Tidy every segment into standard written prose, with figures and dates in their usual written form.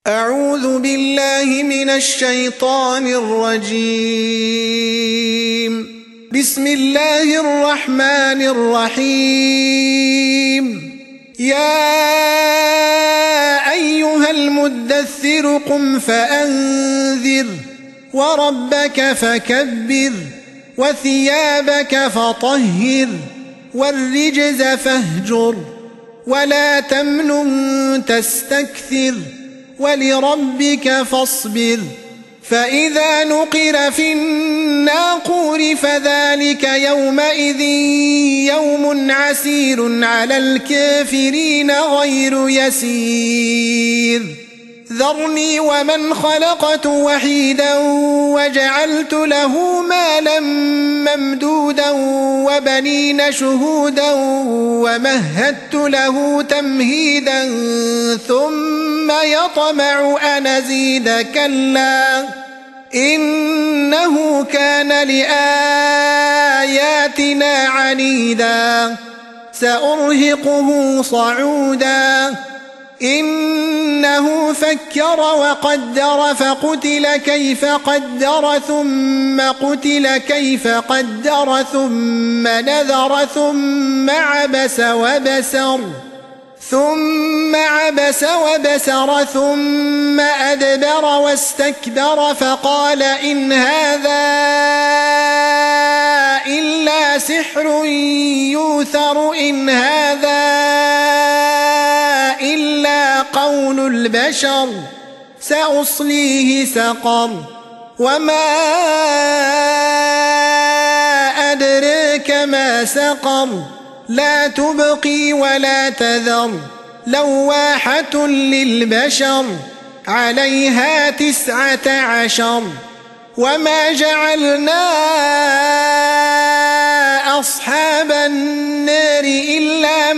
أعوذ بالله من الشيطان الرجيم. بسم الله الرحمن الرحيم. يا أيها المدثر قم فأنذر وربك فكبر وثيابك فطهر والرجز فاهجر ولا تمنن تستكثر ولربك فاصبر. فإذا نقر في الناقور فذلك يومئذ يوم عسير على الكافرين غير يسير. ذرني ومن خلقت وحيدا وجعلت له مالا ممدودا وبنين شهودا ومهدت له تمهيدا ثم يطمع أن أزيد كلا إنه كان لآياتنا عنيدا سأرهقه صعودا. إنه فكر وقدر فقتل كيف قدر ثم قتل كيف قدر ثم نذر ثم عبس وبسر ثم أدبر واستكبر فقال إن هذا إلا سحر يؤثر إن هذا إلا قول البشر سأصليه سقر وما أدريك ما سقر لا تبقي ولا تذر لواحة للبشر عليها 19. وما جعلنا أصحاب النار إلا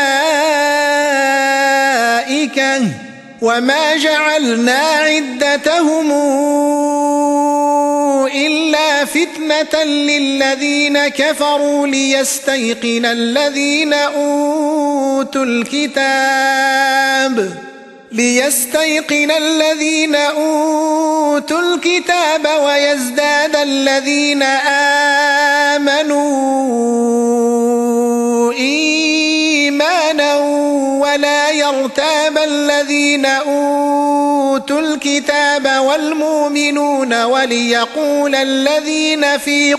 ملائكة وما جعلنا عدتهم إلا فتنة للذين كفروا ليستيقن الذين أوتوا الكتاب ويزداد الذين آمنوا إيمانا ولا يرتاب الذين أوتوا الكتاب والمؤمنون وليقول الذين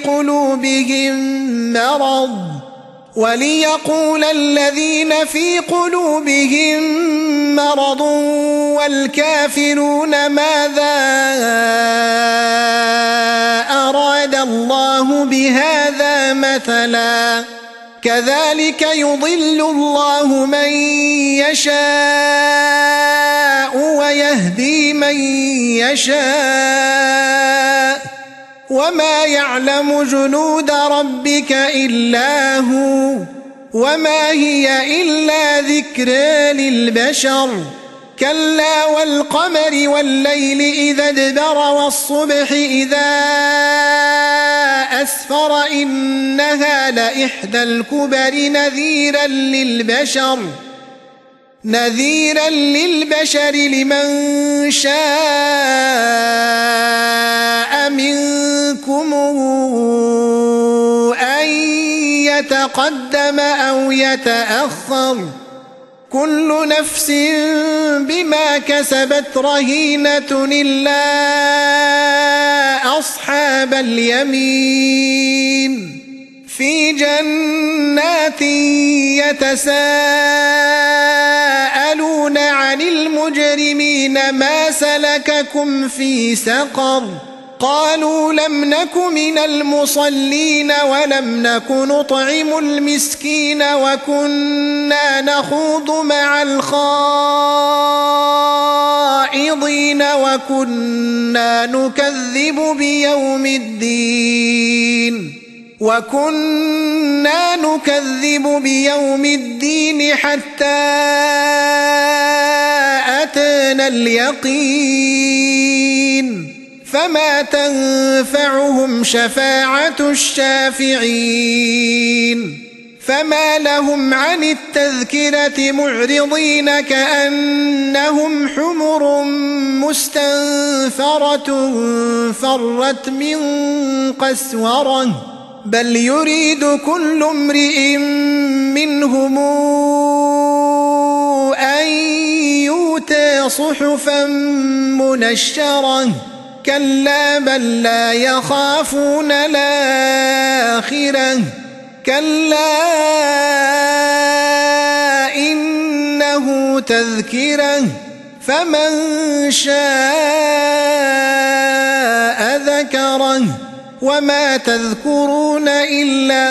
في قلوبهم مرض والكافرون ماذا أراد الله بهذا مثلا كذلك يضل الله من يشاء ويهدي من يشاء وما يعلم جنود ربك إلا هو وما هي إلا ذكرى للبشر. كلا والقمر والليل إذا ادبر والصبح إذا أسفر إنها لإحدى الكبر نذيرا للبشر لمن شاء منكم أن يتقدم أو يتأخر كل نفس بما كسبت رهينة إلا أصحاب اليمين في جنات يتساءلون عن المجرمين ما سلككم في سقر قالوا لم نك من المصلين ولم نك نطعم المسكين وكنا نخوض مع الخائضين وكنا نكذب بيوم الدين حتى أتانا اليقين فما تنفعهم شفاعة الشافعين. فما لهم عن التذكرة معرضين كأنهم حمر مستنفرة فرت من قسورة بل يريد كل امرئ منهم أن يؤتى صحفا منشرة كلا بل لا يخافون الآخرة كلا إنه تذكرة فمن شاء ذكره وما تذكرون إلا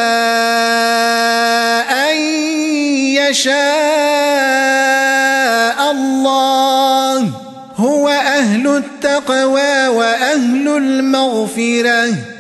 أن يشاء الله هو أهل التقوى وأهل المغفرة